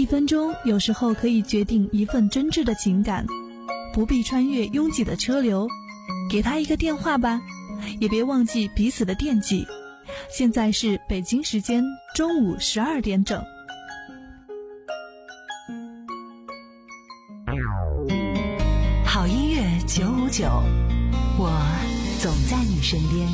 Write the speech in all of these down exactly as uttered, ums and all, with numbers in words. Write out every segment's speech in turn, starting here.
一分钟有时候可以决定一份真挚的情感，不必穿越拥挤的车流，给他一个电话吧，也别忘记彼此的惦记。现在是北京时间中午十二点整。 好音乐九五九，我总在你身边。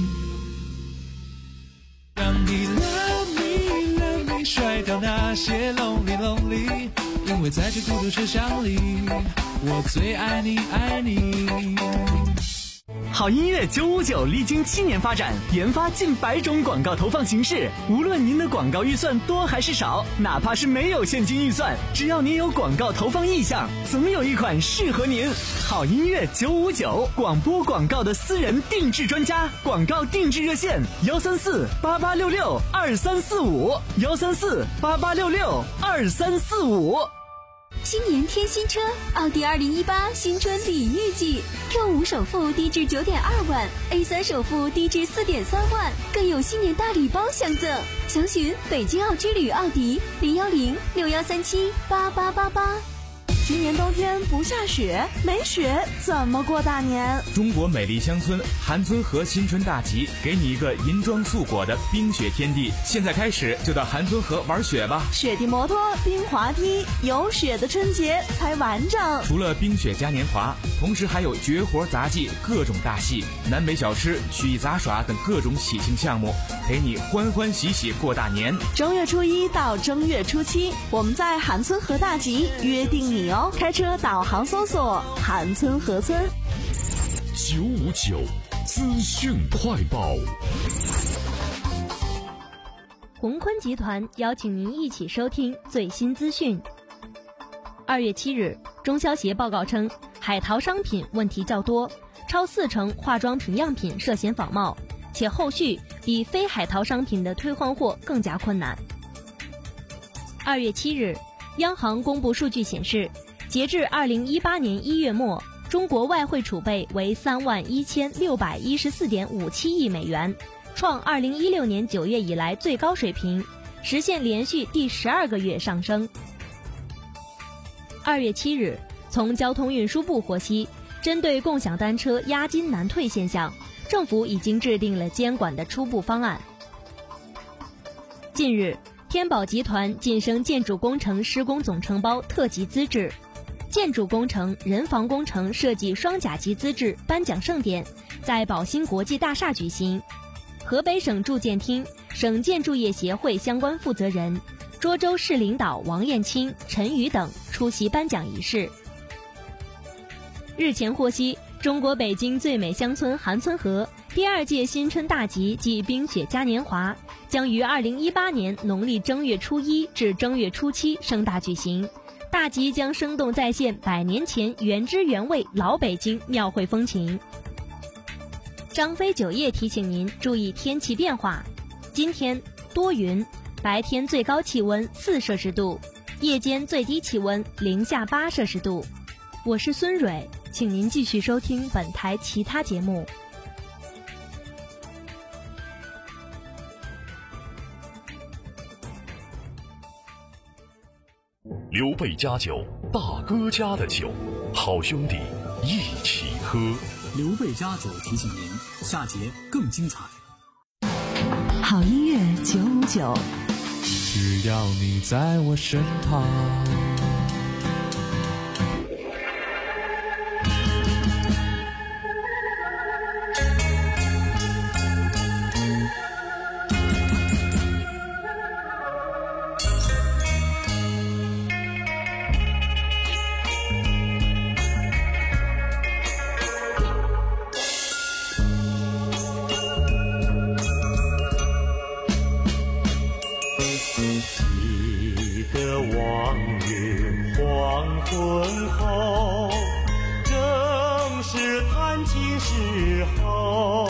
让你 love me love me 甩掉那些 lonely lonely， 因为在这孤独车厢里，我最爱你爱你。 好音乐九五九历经七年发展，研发近百种广告投放形式。无论您的广告预算多还是少，哪怕是没有现金预算，只要您有广告投放意向，总有一款适合您。好音乐九五九，广播广告的私人定制专家，广告定制热线幺三四八八六六二三四五幺三四八八六六二三四五。 新年添新车，奥迪二零一八新春礼遇季 ，Q 五首付低至九点二万 ，A 三首付低至四点三万，更有新年大礼包相赠。详询北京奥之旅奥迪零幺零六幺三七八八八八。 今年冬天不下雪，没雪怎么过大年？ 中国美丽乡村韩村河新春大集，给你一个银装素裹的冰雪天地。现在开始就到韩村河玩雪吧！ 雪地摩托、冰滑梯，有雪的春节才完整。 除了冰雪嘉年华，同时还有绝活杂技、各种大戏、南北小吃、曲艺杂耍等各种喜庆项目，陪你欢欢喜喜过大年。 正月初一到正月初七，我们在韩村河大集约定你哦。开车导航搜索韩村河村。 九五九资讯快报。 宏坤集团邀请您一起收听最新资讯。二月七日，中消协报告称，海淘商品问题较多，超四成化妆品样品涉嫌仿冒，且后续比非海淘商品的退换货更加困难。二月七日，央行公布数据显示，截至二零一八年一月末，中国外汇储备为三万一千六百一十四点五七亿美元，创二零一六年九月以来最高水平，实现连续第十二个月上升。二月七日，从交通运输部获悉，针对共享单车押金难退现象，政府已经制定了监管的初步方案。近日，天宝集团晋升建筑工程施工总承包特级资质，建筑工程、人防工程设计双甲级资质颁奖盛典在宝兴国际大厦举行，河北省住建厅、省建筑业协会相关负责人、涿州市领导王艳青、陈宇等出席颁奖仪式。日前获悉，中国北京最美乡村韩村河第二届新春大集暨冰雪嘉年华将于二零一八年农历正月初一至正月初七盛大举行。大集将生动再现百年前原汁原味老北京庙会风情。张飞酒业提醒您注意天气变化，今天多云，白天最高气温四摄氏度，夜间最低气温零下八摄氏度。我是孙蕊，请您继续收听本台其他节目。 刘备家酒，大哥家的酒，好兄弟一起喝。 刘备家酒提醒您，下节更精彩。 好音乐九五九， 只要你在我身旁。 记得往日黄昏后，正是弹琴时候，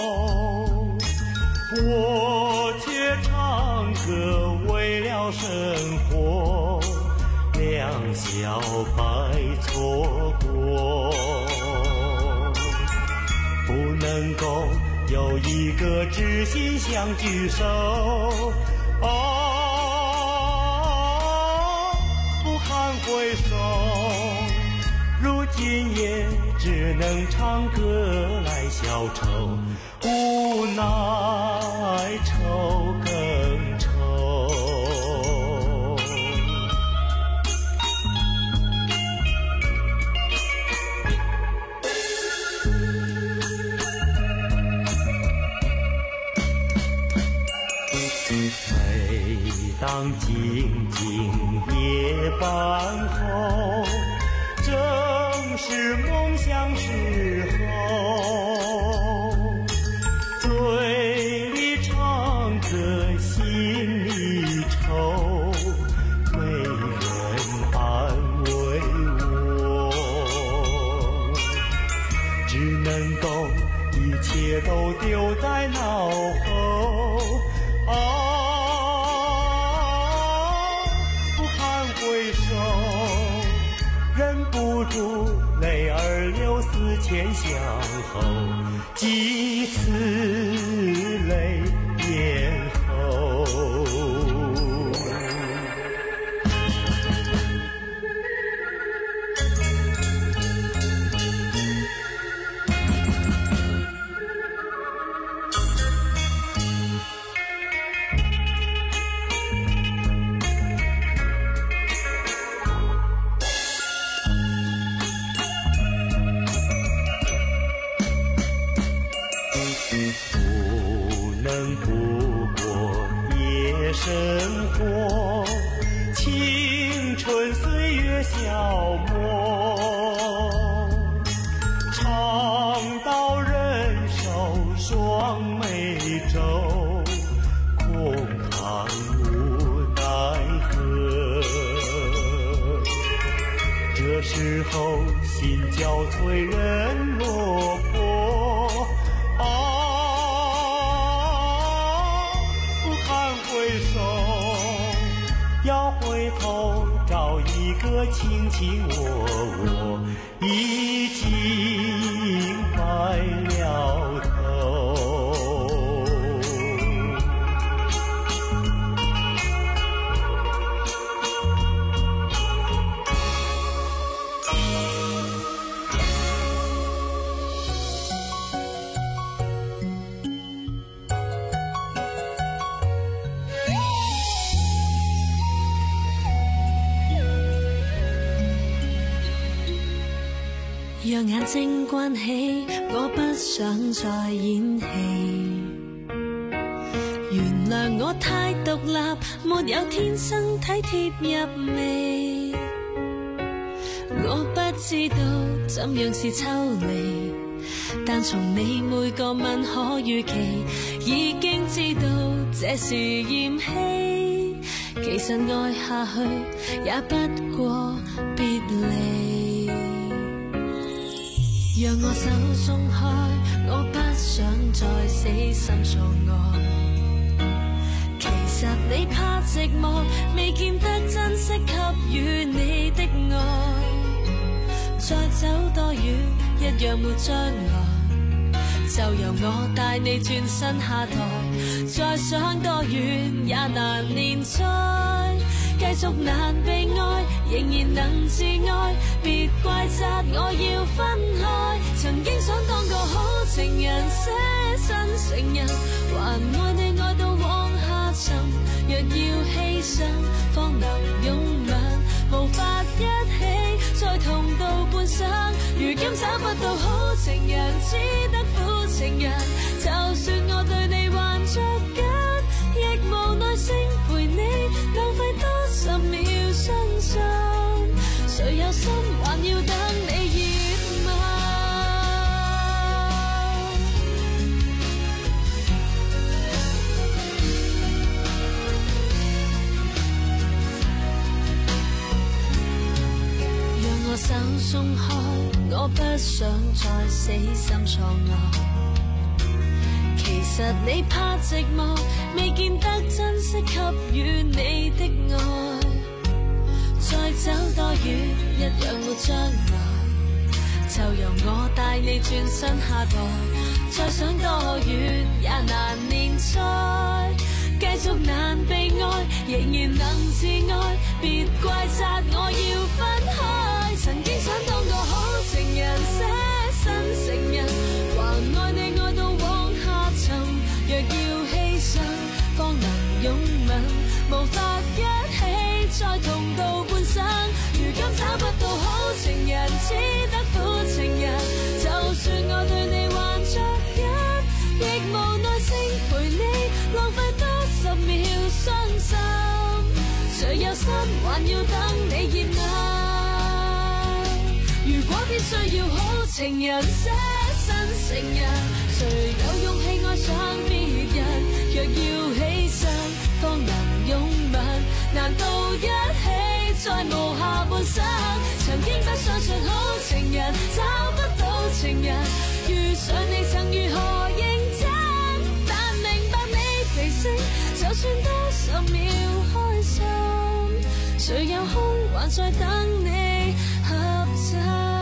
我却唱歌为了生活，两小白错过，不能够有一个知心相聚手。哦， 回首，如今也只能唱歌来消愁，无奈愁更愁。每当静静夜半后，正是梦想时候，嘴里唱歌心里愁，没人安慰我，只能够一切都丢在脑后。啊，不堪回首，忍不住泪儿流，思前想后，几次泪眼后。生活，青春岁月消磨，唱到人手双眉皱，空叹无奈何。这时候心焦脆人落魄，啊，要回头找一个卿卿我我，已经白了头。 讓眼睛關起，我不想再演戲。原諒我太獨立，沒有天生體貼入微。我不知道怎樣是抽離，但從你每個吻可預期，已經知道這是嫌棄。其實愛下去也不過別離。讓我手鬆開，我不想再死心做愛。其實你怕寂寞，未見得珍惜給予你的愛。再走多遠，一樣沒將來，就由我帶你轉身下台。再想多遠也難連載，繼續難被愛，仍然能自愛，別怪責我要分開。曾經想當個好情人，捨身成人，還愛你愛到往下沉。若要犧牲，方能擁吻，無法一起再同到半生。如今找不到好情人，只得苦情人。就算我對你還着緊，亦無耐性陪你浪費多十秒相信。誰有心還要等你熱吻？讓我手鬆開，我不想再死心錯愛。其實你怕寂寞，未見得珍惜給予你的愛。再走多遠，一樣沒將來，就由我帶你轉身下台。再想多遠也難連載，繼續難被愛，仍然能自愛，別怪責我要分傷心，誰有心還要等你熱鬧？如果必須要好情人捨身成人，誰有勇氣愛上別人？若要犧牲方能擁吻，難道一起再無下半生？曾經不相信好情人，找不到情人，遇上你曾如何認真？但明白你脾性，就算多十秒開心，誰有空還在等你合襯？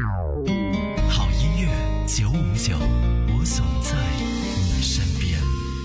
好音乐九五九，我总在你身边。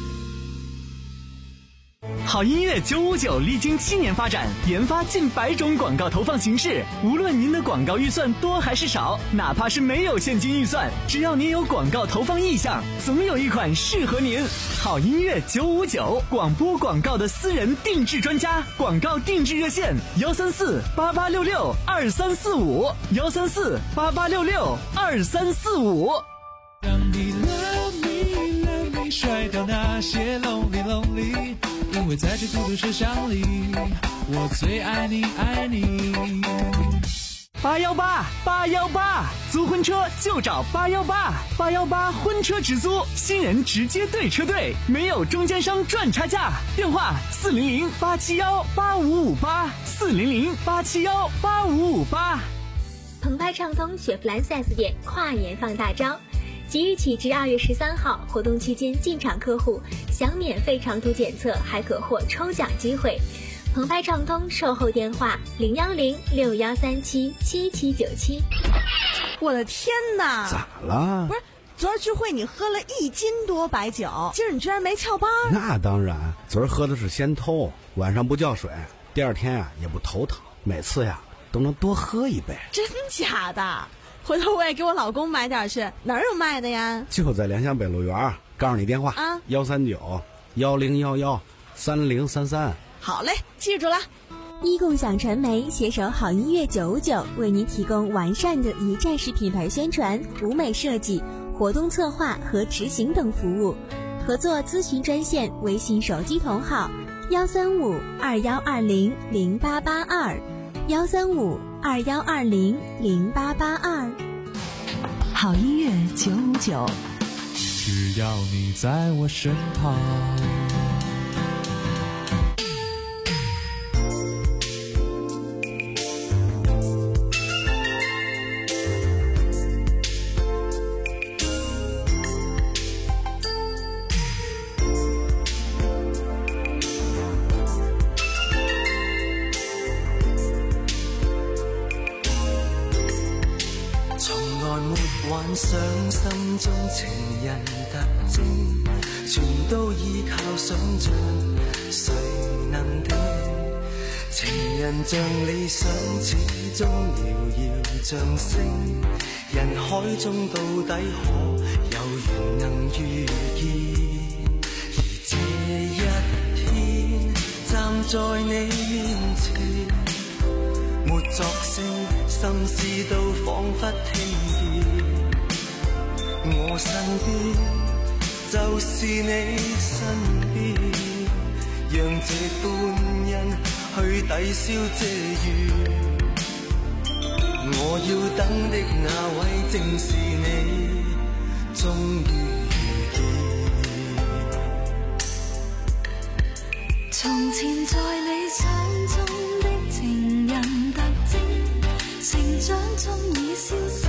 好音乐九五九历经七年发展，研发近百种广告投放形式。无论您的广告预算多还是少，哪怕是没有现金预算，只要您有广告投放意向，总有一款适合您。好音乐九五九，广播广告的私人定制专家，广告定制热线：幺三四八八六六二三四五，幺三四八八六六二三四五。 让你 love me love me 甩掉那些 lonely lonely， 因为在这孤独车厢里，我最爱你爱你。 八幺八八幺八，租婚车就找八幺八，八幺八婚车直租，新人直接对车队，没有中间商赚差价。电话四零零八七幺八五五八，四零零八七幺八五五八。 澎湃畅通雪佛兰 四 S 店跨年放大招，即日起至二月十三号，活动期间进场客户享免费长途检测，还可获抽奖机会。澎湃畅通售后电话零幺零六幺三七七七九七。 我的天哪！ 咋了？ 不是，昨儿聚会你喝了一斤多白酒，今儿你居然没翘班？ 那当然，昨儿喝的是仙偷，晚上不叫水，第二天呀、啊、也不头疼，每次呀都能多喝一杯。 真假的？回头我也给我老公买点去，哪儿有卖的呀？ 就在良乡北路园，告诉你电话啊，幺三九幺零幺幺三零三三。 好嘞，记住了。 一共享传媒携手好音乐九五九，为您提供完善的一站式品牌宣传、舞美设计、活动策划和执行等服务。合作咨询专线：微信手机同号幺三五二幺二零零八八二，幺三五二幺二零零八八二。 好音乐九五九， 只要你在我身旁。 幻想心中情人特徵，全都依靠想像，誰能定？情人像理想，始終遙遙像星，人海中到底可有緣能遇見？而這一天，站在你面前，沒作聲，心思都彷彿聽見。我身邊就是你身邊，讓這歡欣去抵消這雨。我要等的那位正是你，終於遇見。從前在理想中的情人特徵，成長中已消逝。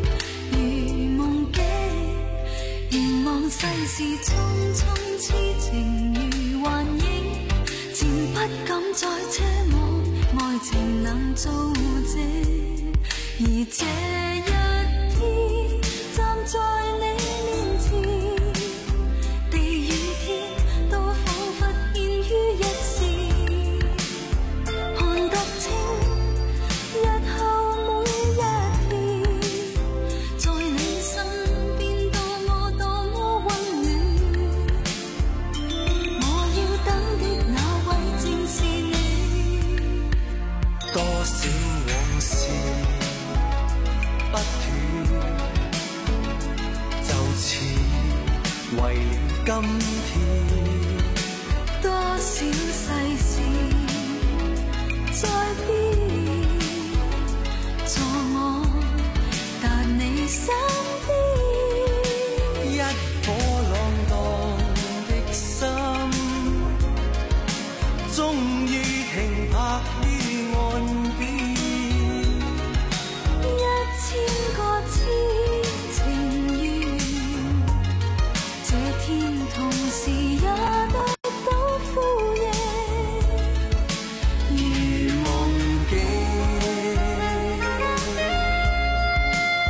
世事匆匆，痴情如幻影，漸不敢再奢望愛情能做證。而這一天，站在你面前，地與天都彷彿牽於一線，看得清日後每一天，在你身邊多麼多麼多少往事不斷，就似為了今天。 多少世事在變，助我達你身邊。 一顆浪蕩的心，終於停泊於岸邊。 一千個痴情緣，這天同時也得到呼應， 如夢境。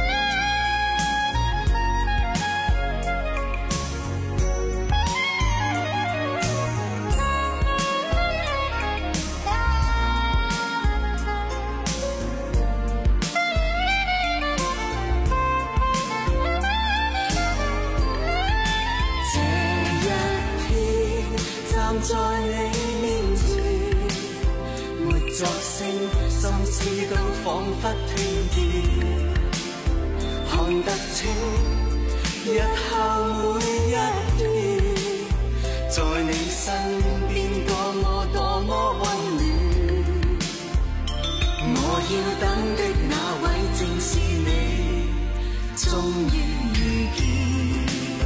忽斷掉，看得清日後每一天，在你身邊多麼多麼溫暖。我要等的那位正是你，終於遇見。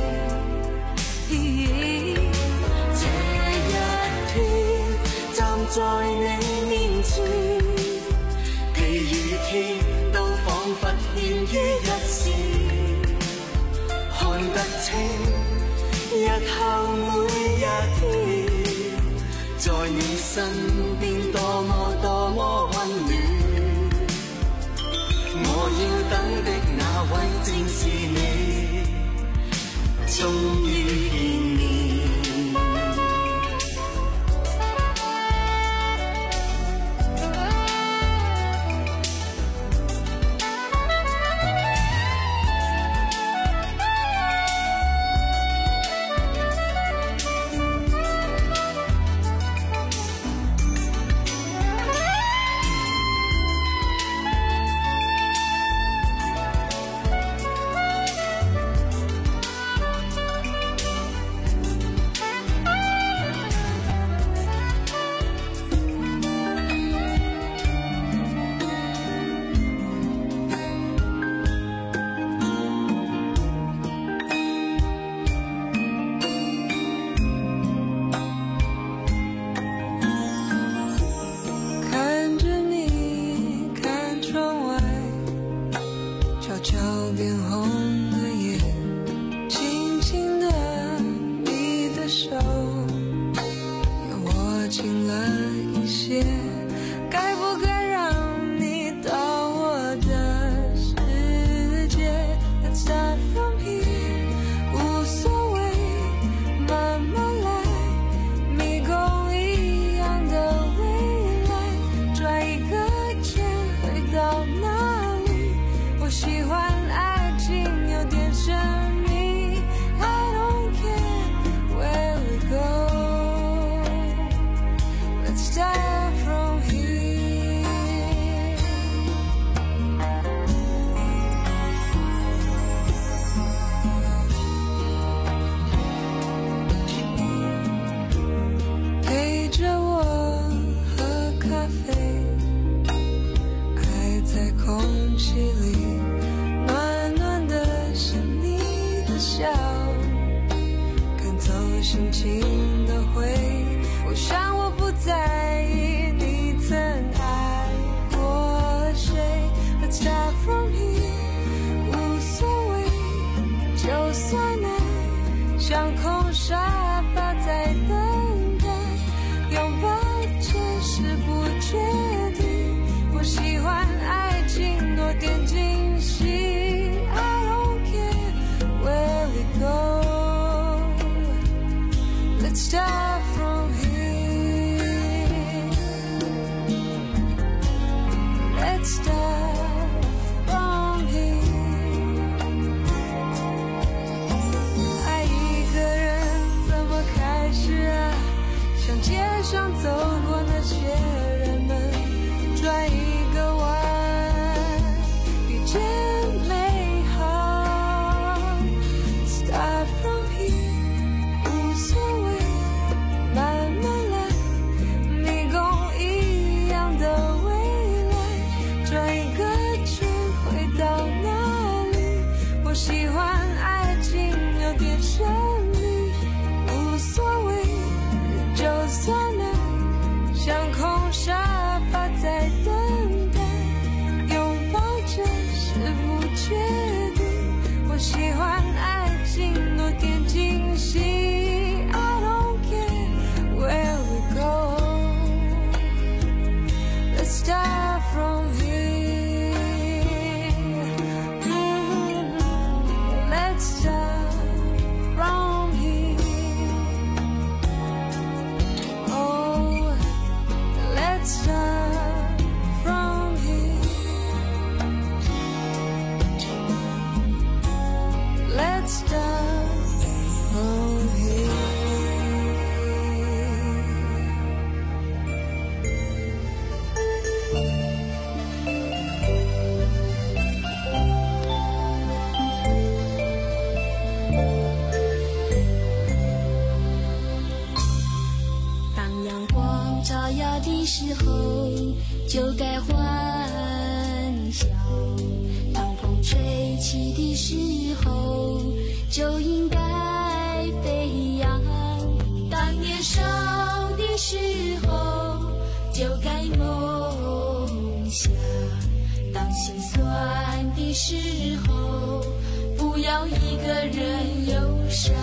這一天站在你面前，地與天都彷彿牽於一線，看得清日後每一天，在你身邊多麼多麼溫暖。我要等的那位正是你，終於見面。 花的时候就该欢笑，当风吹起的时候就应该飞扬，当年少的时候就该梦想，当心酸的时候不要一个人忧伤。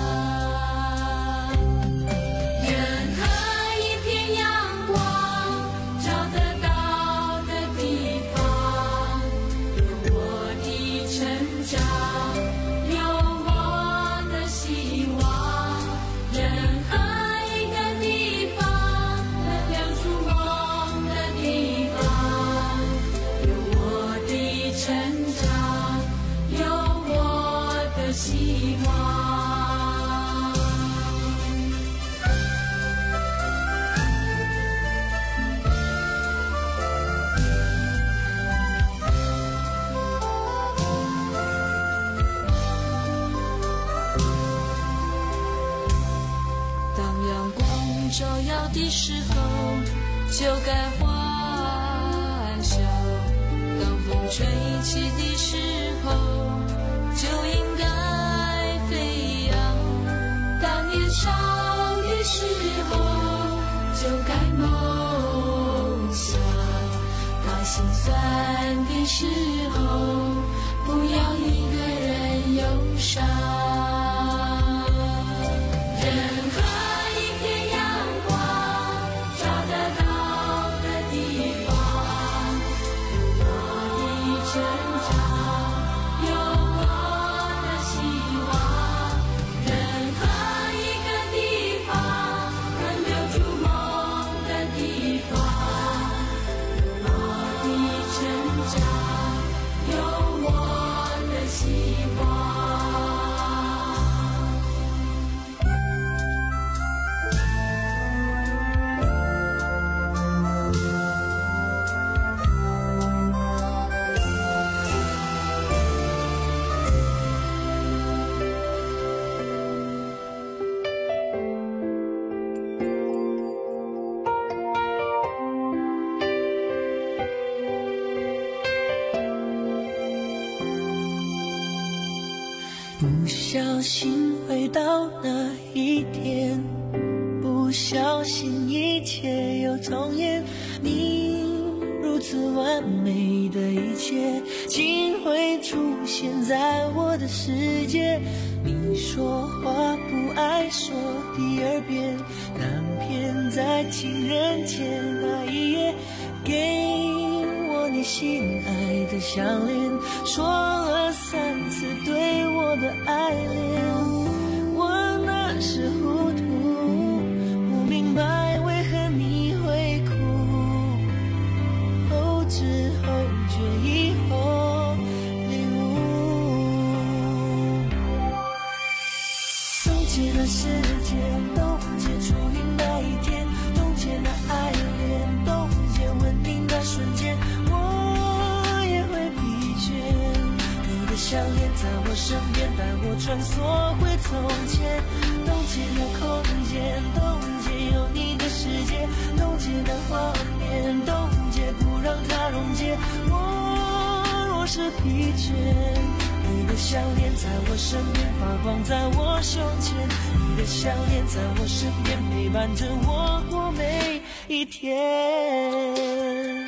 照耀的时候就该欢笑，当风吹起的时候就应该飞扬，当年少的时候就该梦想，当心酸的时候不要一个人忧伤。 不小心回到那一天，不小心一切又重演，你如此完美的一切竟会出现在我的世界。你说话不爱说第二遍，难偏在情人节那一夜给我你心爱的项链，说了三次对我的爱恋。我那时糊涂，不明白为何你会哭，后知后觉以后领悟，冻结了时间，冻结初遇那一天，冻结那爱恋，冻结吻你那瞬间，我也会疲倦。你的项链在我身边，带我穿梭回从前，冻结了空间，冻结有你的世界，冻结的画面，冻结不让它溶解。我若是疲倦，你的项链在我身边发光在我胸前，你的项链在我身边陪伴着我过每一天。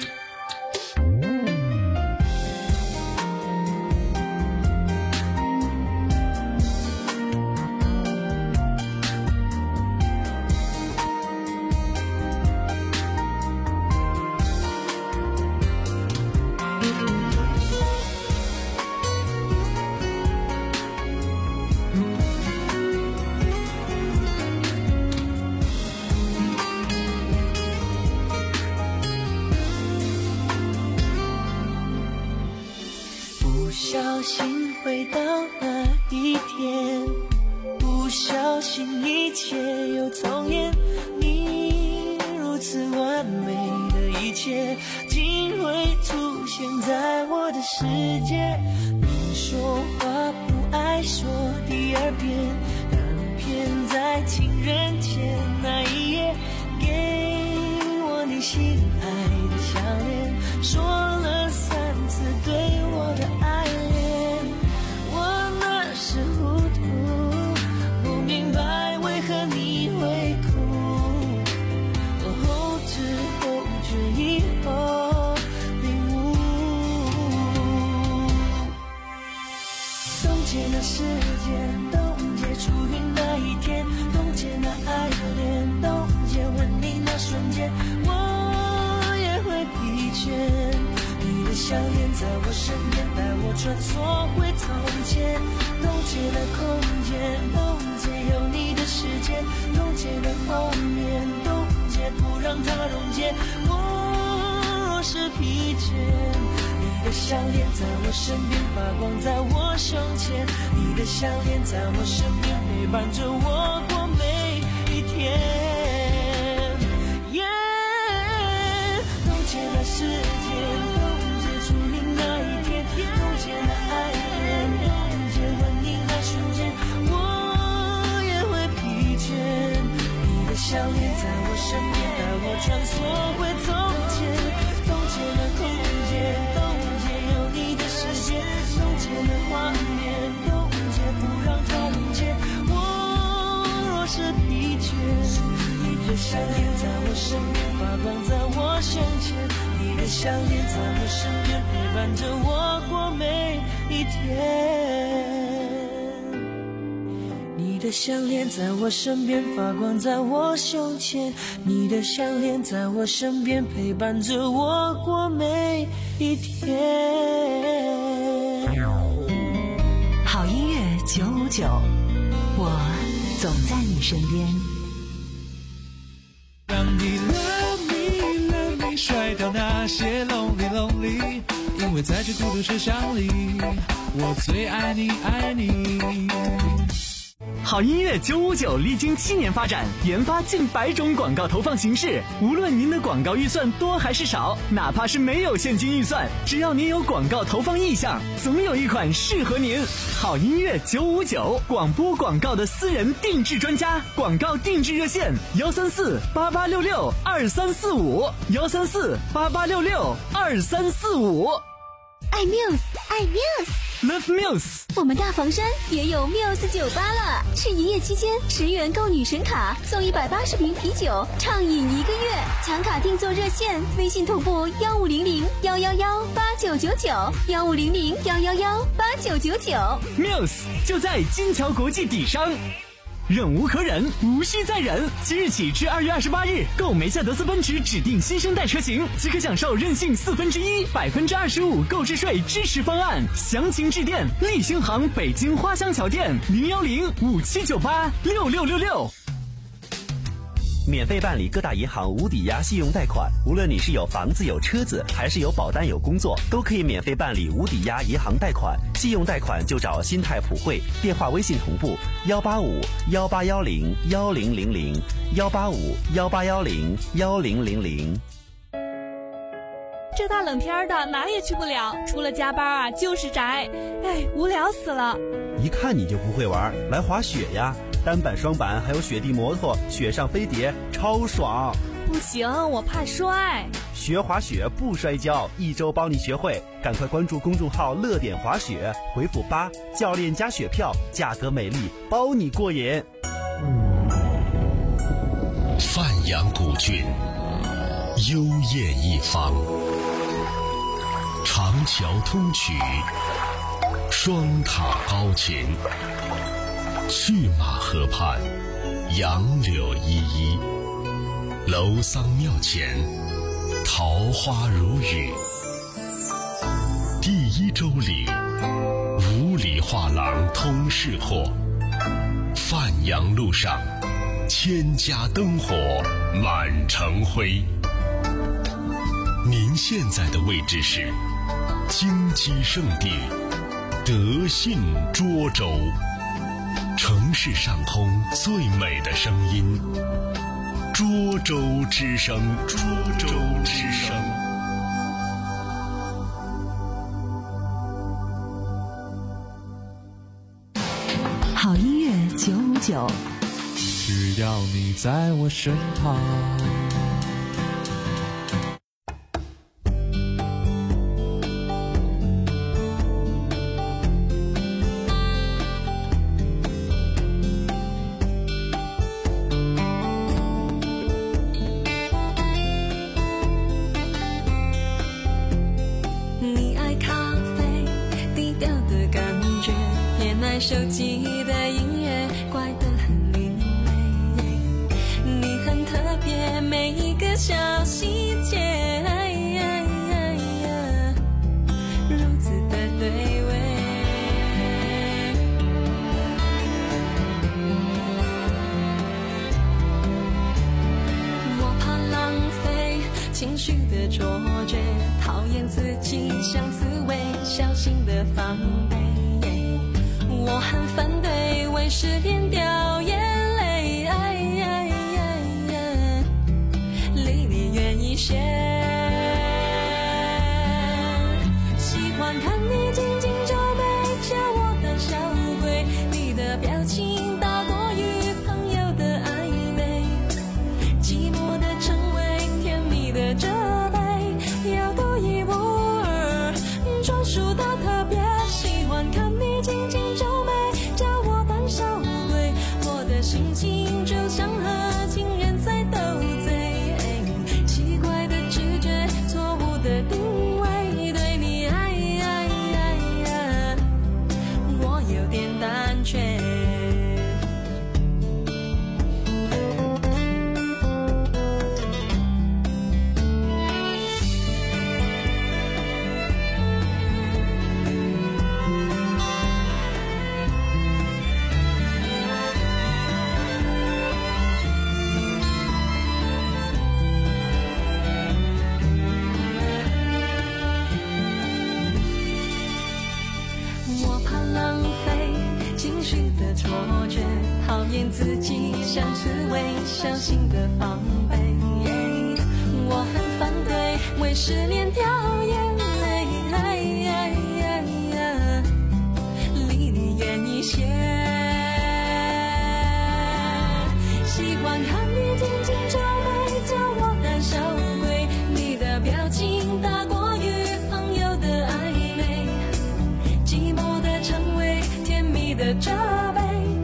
不小心回到那一天，不小心一切又重演，你如此完美的一切竟会出现在我的世界。你说话不爱说第二遍，难偏在情人节那一夜给我你心亲爱的项链，说了三次对我的爱恋。我那时糊涂，不明白为何你会哭，我后知后觉以后领悟。冻结那时间，冻结初遇那一天，冻结那爱恋，冻结吻你那瞬间，我也会疲倦。你的项链在我身边，带我穿梭回从前，冻结那空间，冻结有你的时间，冻结那画面，冻结不让它溶解。我若是疲倦，你的项链在我身边发光，在我胸前，你的项链在我身边陪伴着我过每一天。冻结那时间，冻结初遇那一天，冻结那爱恋，冻结吻你那瞬间，我也会疲倦。你的项链在我身边，带我穿梭回从前，冻结那空间，冻结有你的世界，冻结那画面，冻结不让它溶解。我若是疲倦，你的项链在我身边发光，在我胸前，你的项链在我身边陪伴着我过每一天。你的项链在我身边发光，在我胸前，你的项链在我身边陪伴着我过每一天。 好音乐九五九，我总在你身边。 让你 love me love me 甩掉那些 lonely lonely， 因为在这孤独车厢里，我最爱你爱你。 好音乐九五九历经七年发展，研发近百种广告投放形式。无论您的广告预算多还是少，哪怕是没有现金预算，只要您有广告投放意向，总有一款适合您。好音乐九五九，广播广告的私人定制专家，广告定制热线：幺三四八八六六二三四五，幺三四八八六六二三四五。 爱 Muse， 爱 Muse。Love Muse， 我们大房山也有 Muse 酒吧了。是营业期间，十元购女神卡，送一百八十瓶啤酒，畅饮一个月。抢卡订座热线：微信同步幺五零零幺幺幺八九九九，幺五零零幺幺幺八九九九。 Muse 就在金桥国际底商。忍无可忍，无需再忍。即日起至二月二十八日，购梅赛德斯奔驰指定新生代车型，即可享受任性四分之一、百分之二十五购置税支持方案。详情致电立星行北京花乡桥店零幺零五七九八六六六六。 免费办理各大银行无抵押信用贷款，无论你是有房子有车子，还是有保单有工作，都可以免费办理无抵押银行贷款。信用贷款就找新泰普惠，电话微信同步幺八五幺八幺零幺零零零幺八五幺八幺零幺零零零。 这大冷天的哪也去不了，除了加班啊就是宅，哎，无聊死了。 一看你就不会玩，来滑雪呀！单板、双板，还有雪地摩托、雪上飞碟，超爽！ 不行，我怕摔。 学滑雪不摔跤，一周帮你学会。赶快关注公众号“乐点滑雪”，回复八，教练加雪票，价格美丽，包你过瘾。 范阳古郡，幽艳一方，长桥通衢，双塔高擎。去马河畔，杨柳依依，楼桑庙前，桃花如雨。第一周里，五里画廊通市货。范阳路上，千家灯火满城辉。您现在的位置是金鸡圣地德信涿州。城市上空最美的声音，涿州之声，涿州之声。 好音乐九五九， 只要你在我身旁， 手机的音乐怪得很另类，你很特别，每一个小细节如此的对味。我怕浪费情绪的卓绝，讨厌自己像刺猬，小心的防备。我很反对为失恋掉眼泪，离你远一些。喜欢看你紧紧皱眉，叫我胆小鬼，你的表情大过于朋友的暧昧，寂寞的称谓，甜蜜的责备，要独一无二，专属的特别。喜欢看你紧紧皱眉，叫我胆小鬼，我的心情就像和情人在斗嘴，奇怪的直觉，错误的定位，对你爱爱爱爱，我有点胆怯。错觉，讨厌自己像刺猬，小心的防备。我很反对为失恋掉眼泪，离你远一些。喜欢看你紧紧皱眉，叫我胆小鬼，你的表情大过于朋友的暧昧，寂寞的称谓，甜蜜的责备，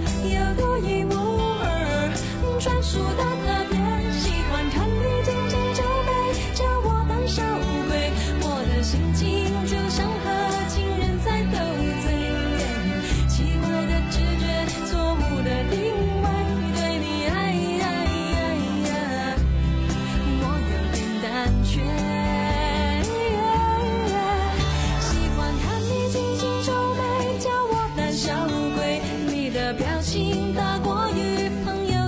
专属的特别。喜欢看你紧紧皱眉，叫我胆小鬼，我的心情就像和情人在斗嘴，奇怪的直觉，错误的定位，对你爱爱爱，我有点胆怯。喜欢看你紧紧皱眉，叫我胆小鬼，你的表情大过于朋友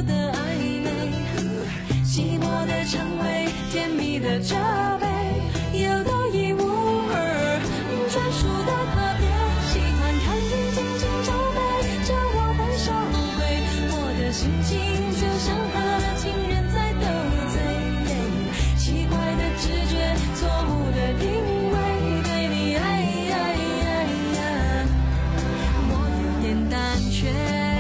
称谓，甜蜜的责备，又独一无二，专属的特别。喜欢看你紧紧皱眉，叫我胆小鬼，我的心情就像和情人在斗嘴，奇怪的直觉，错误的定位，对你爱爱爱，我有点胆怯。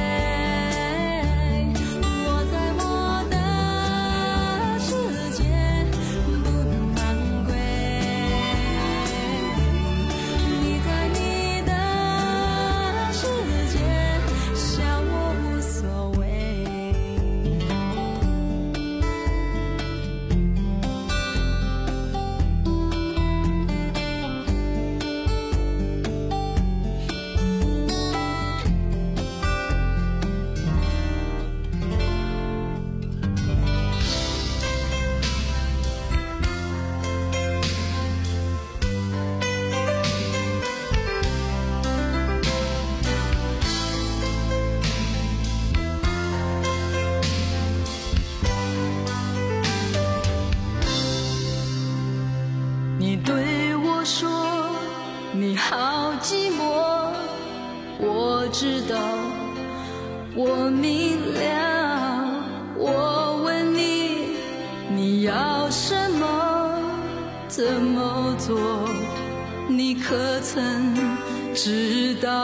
你对我说你好寂寞，我知道，我明了。我问你，你要什么，怎么做，你可曾知道？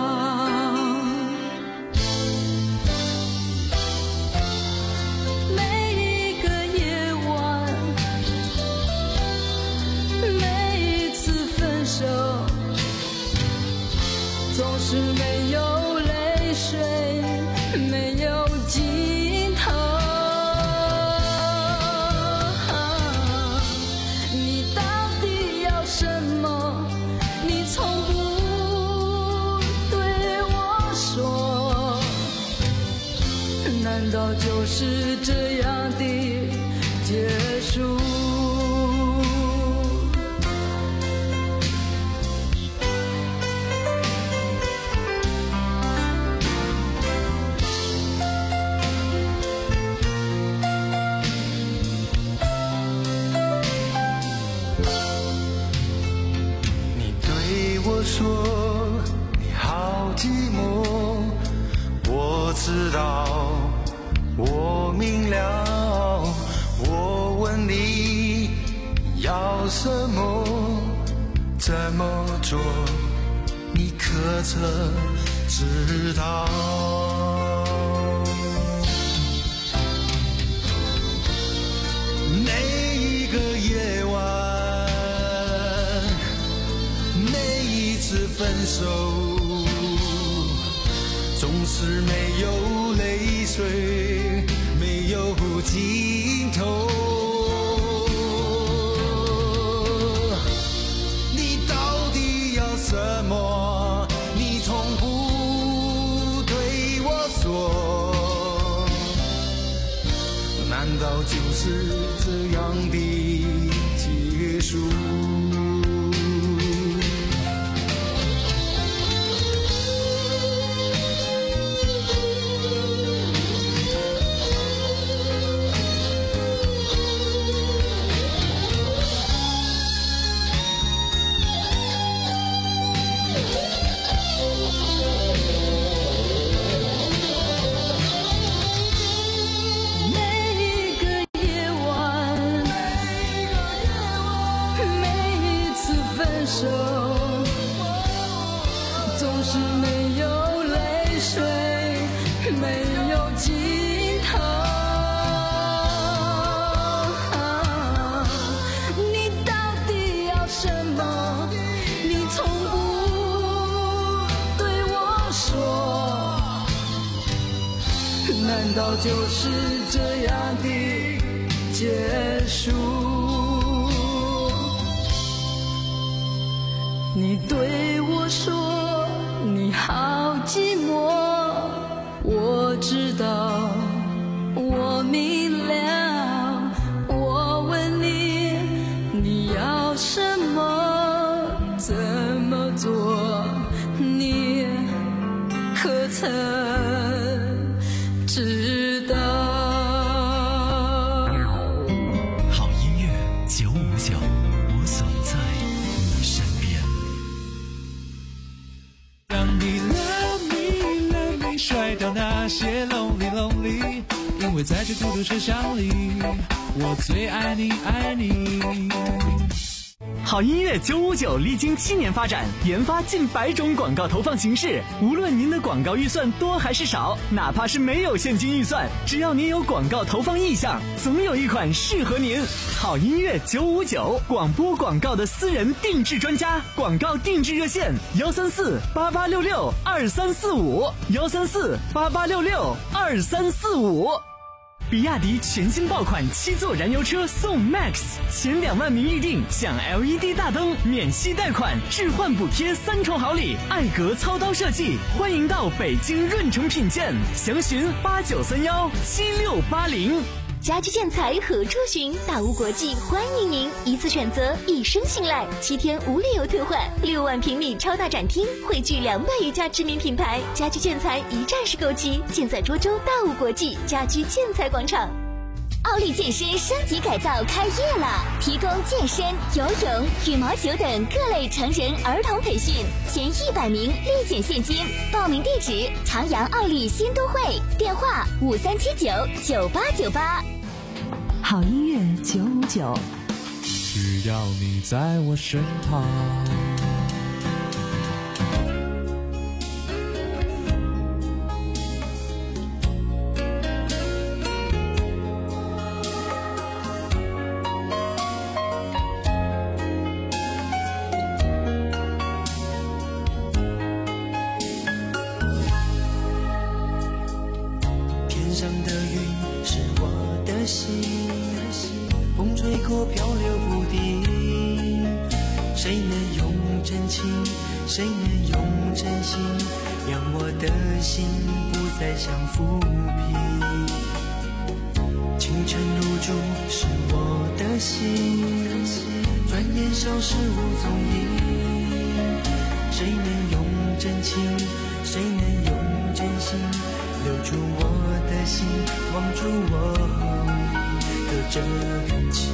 总是没有泪水，没有尽头。你到底要什么？你从不对难道就是这样的结束？ 你对我说你好寂寞，我知道，我明了，我问你要什么，怎么做，你可曾知道？每一个夜晚，每一次分手，总是没有泪水，没有尽头。你到底要什么？你从不对我说，难道就是这样的结束？ 总是没有泪水，没有尽头。你到底要什么？你从不对我说，难道就是这样的结束？你对我说你好寂寞，我知道，我明了，我问你，你要什么，怎么做，你可曾知道？ 好音乐九五九，我总在你身边。 让你 love me love me 甩掉那些 lonely lonely， 因为在这孤独车厢里，我最爱你爱你。 好音乐九五九历经七年发展，研发近百种广告投放形式。无论您的广告预算多还是少，哪怕是没有现金预算，只要您有广告投放意向，总有一款适合您。好音乐九五九，广播广告的私人定制专家，广告定制热线：幺三四八八六六二三四五，幺三四八八六六二三四五。比亚迪全新爆款七座燃油车送 Max， 前两万名预定享 L E D 大灯、免息贷款、置换补贴三重好礼，艾格操刀设计，欢迎到北京润城品鉴，详询八九三幺七六八零。 家居建材何处寻？大屋国际欢迎您，一次选择，一生信赖，七天无理由退换，六万平米超大展厅，汇聚两百余家知名品牌，家居建材一站式购齐，建在涿州大屋国际家居建材广场。奥利健身升级改造开业了，提供健身、游泳、羽毛球等各类成人儿童培训，前一百名立减现金。报名地址：长阳奥利新都会，电话五三七九九八九八。 好音乐九五九， 只要你在我身旁。 天上的云是我的心，风吹过漂流不定。谁能用真情，谁能用真心， 让我的心不再想浮萍。清晨入住是我的心，转眼消失无踪影。谁能用真情，谁能用真心留住我的心，忘住我的真情。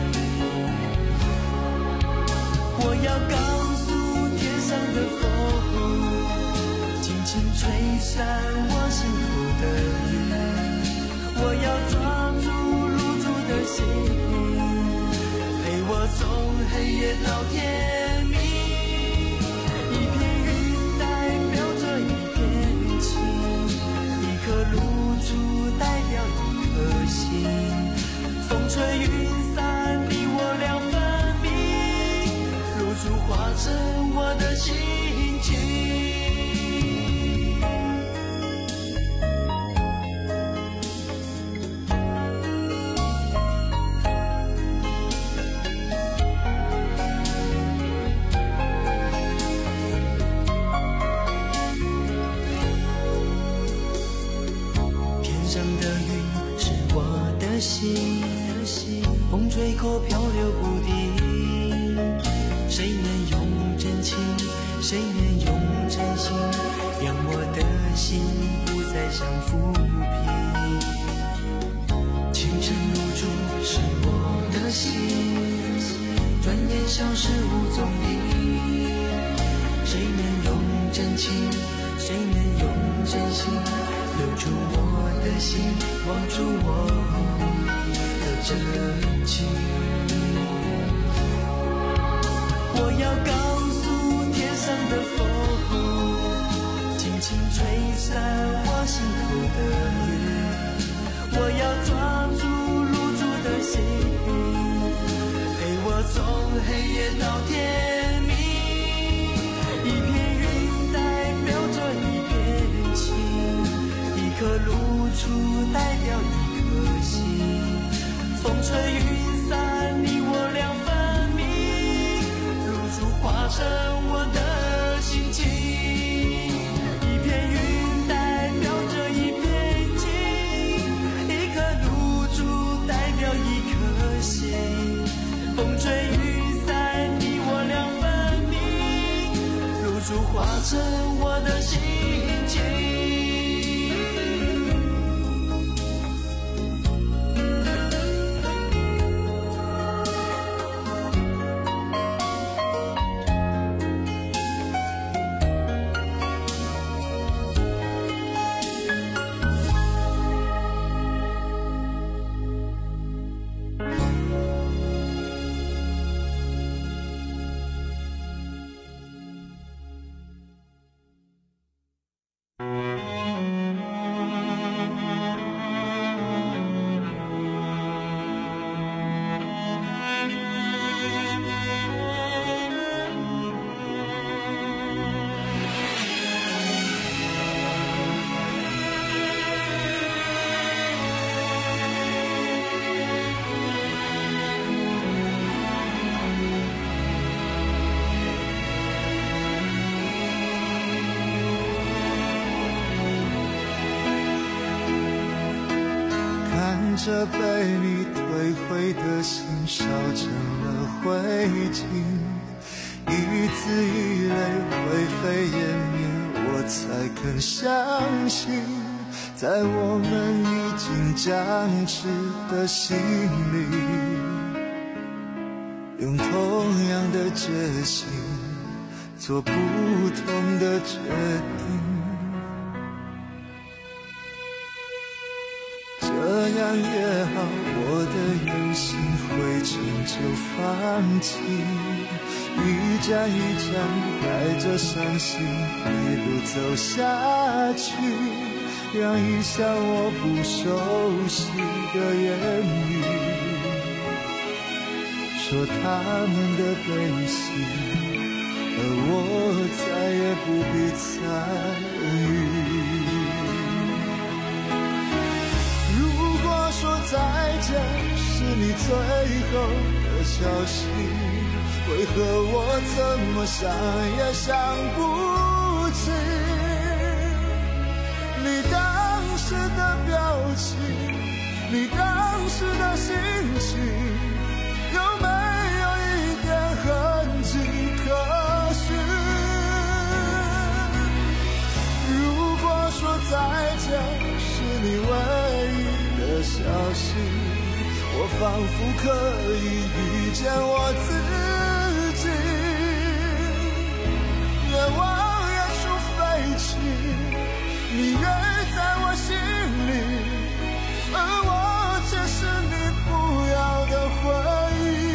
我要告诉天上的风，轻轻吹散我心头的雨。我要抓住露珠的心，陪我从黑夜到天明。一片云代表着一片情，一颗露珠代表一颗心。风吹云散，你我两分明，露珠化成我的心情。风吹过漂流不定，谁能用真情，谁能用真心，让我的心不再想浮萍。清晨入住是我的心，转眼消失无踪影。谁能用真情，谁能用真心留住我的心，忘住我真情。我要告诉天上的风，轻轻吹散我心头的雨。我要抓住露珠的心，陪我从黑夜到天明。一片云代表着一片情，一颗露珠代表一颗心。风吹云散，你我两分明，露珠化成我的心情。一片云代表着一片情，一颗露珠代表一颗心。风吹云散，你我两分明，露珠化成我的心情。 这被你摧毁的心烧成了灰烬，一字一泪灰飞烟灭，我才肯相信，在我们已经僵持的心里，用同样的决心做不同的决定。这样也好，我的有心灰尘就放弃，一站一站带着伤心一路走下去，让一向我不熟悉的言语说他们的悲喜，而我再也不必参与。说再见是你最后的消息，为何我怎么想也想不起， 你当时的表情，你当时的心情，有没有一点痕迹可寻？如果说再见是你唯一的消息，我仿佛可以遇见我自己。愿望远处飞去，你约在我心里，而我却是你不要的回忆。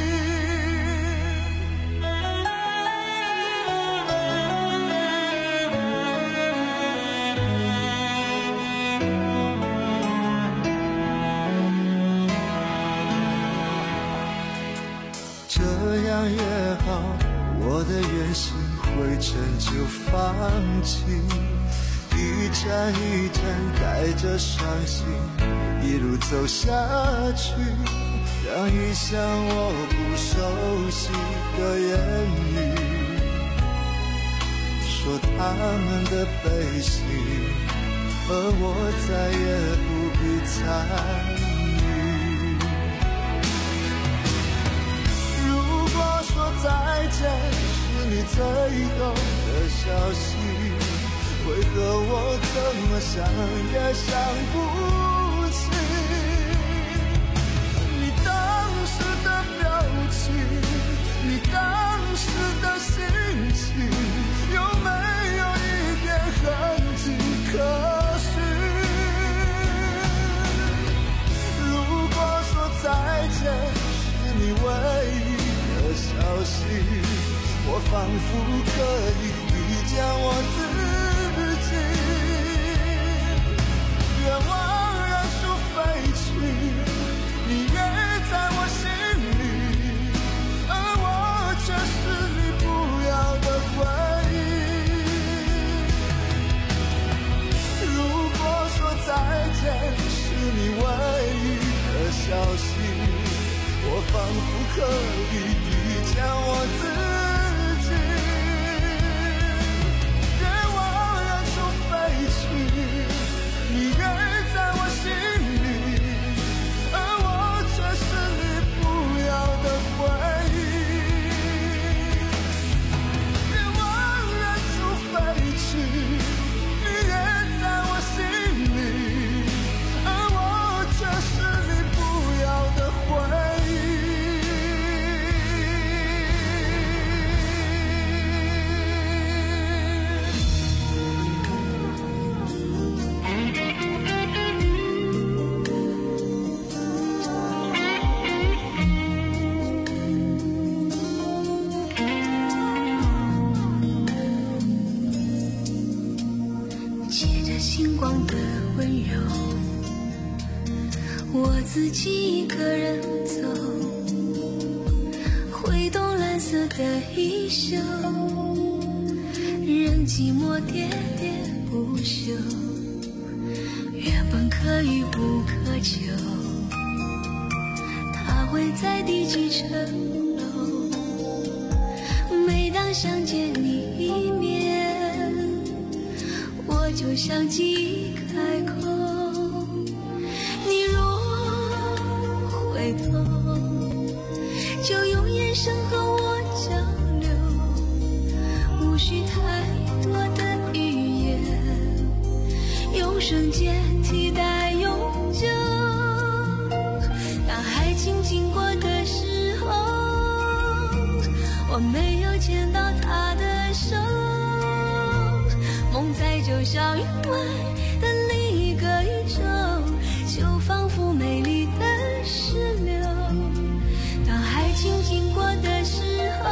这样也好，我的远行灰尘就放弃，一站一站带着伤心一路走下去，让一向我不熟悉的言语说他们的悲喜，而我再也不必参与。如果说再见是你最后的消息，为何我怎么想也想不起你当时的表情，你当时的心情，有没有一点痕迹可寻？如果说再见是你唯一的消息，我仿佛可以遇见我自己。愿望远处飞去，你约在我心里，而我却是你不要的回忆。如果说再见是你唯一的消息，我仿佛可以遇见我自己。愿望远处飞去，你约在我心里，而我却是你不要的回忆。愿望远处飞去，你约在我心里，而我却是你不要的回忆。 星光的温柔，我自己一个人走，挥动蓝色的衣袖，任寂寞喋喋不休。原本可遇不可求，它会在第几层楼？每当想见你一面，我就像记忆开口，你若回头，就用眼神和我交流，无需太多的语言，用瞬间替代永久。当爱情经过的时候，我没有牵到他的手，梦在就像云外的另一个宇宙，就仿佛美丽的石榴。当爱情经过的时候，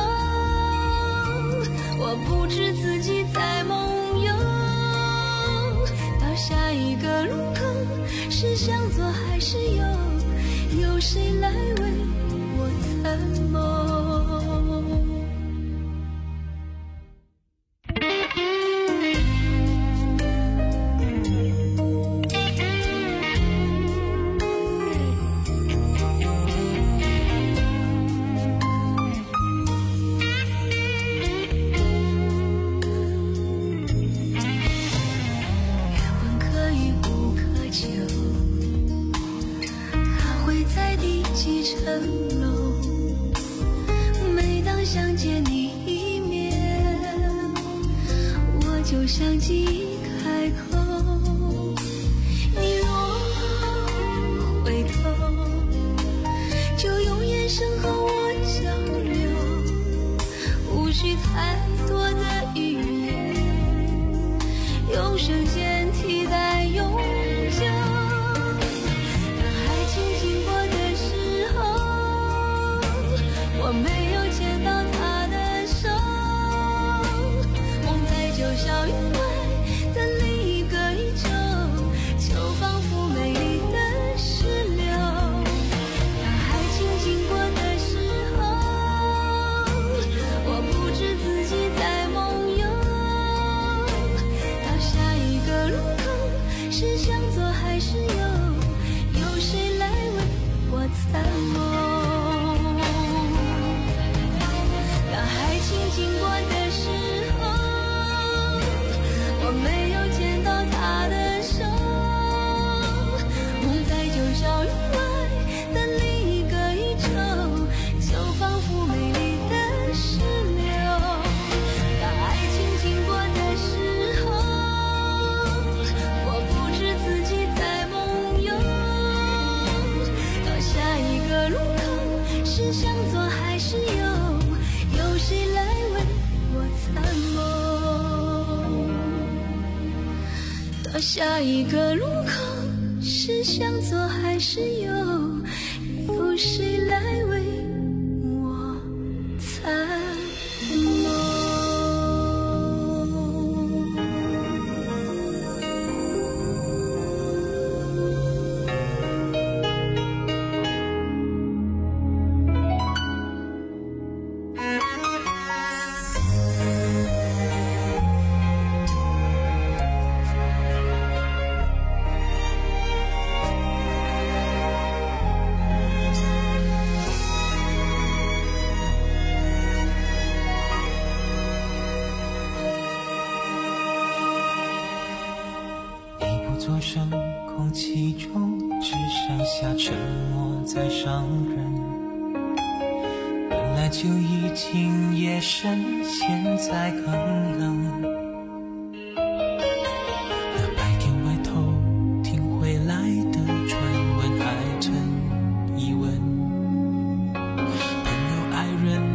我不知自己在梦游。到下一个路口，是向左还是右？有谁来为我参谋？ 就像记忆开口，你若回头，就用眼神和我交流，无需太多的语言，用时间替代永久。当爱情经过的时候，我没有见到他的手，梦在九霄云外的另一个宇宙，就仿佛美丽的石榴。当爱情经过的时候，我不知自己在梦游，到下一个路口是向左还是右，有谁来为我参谋。当爱情经过的时候，我没有见到他的手，梦在九霄云外的另一个宇宙，就仿佛美丽的石榴。当爱情经过的时候，我不知自己在梦游，到下一个路口是向左还是右，有谁来为我参谋？到下一个路口是向左还是右，有谁来为我参谋？ 座声，空气中只剩下沉默在伤人。本来就已经夜深，现在更冷。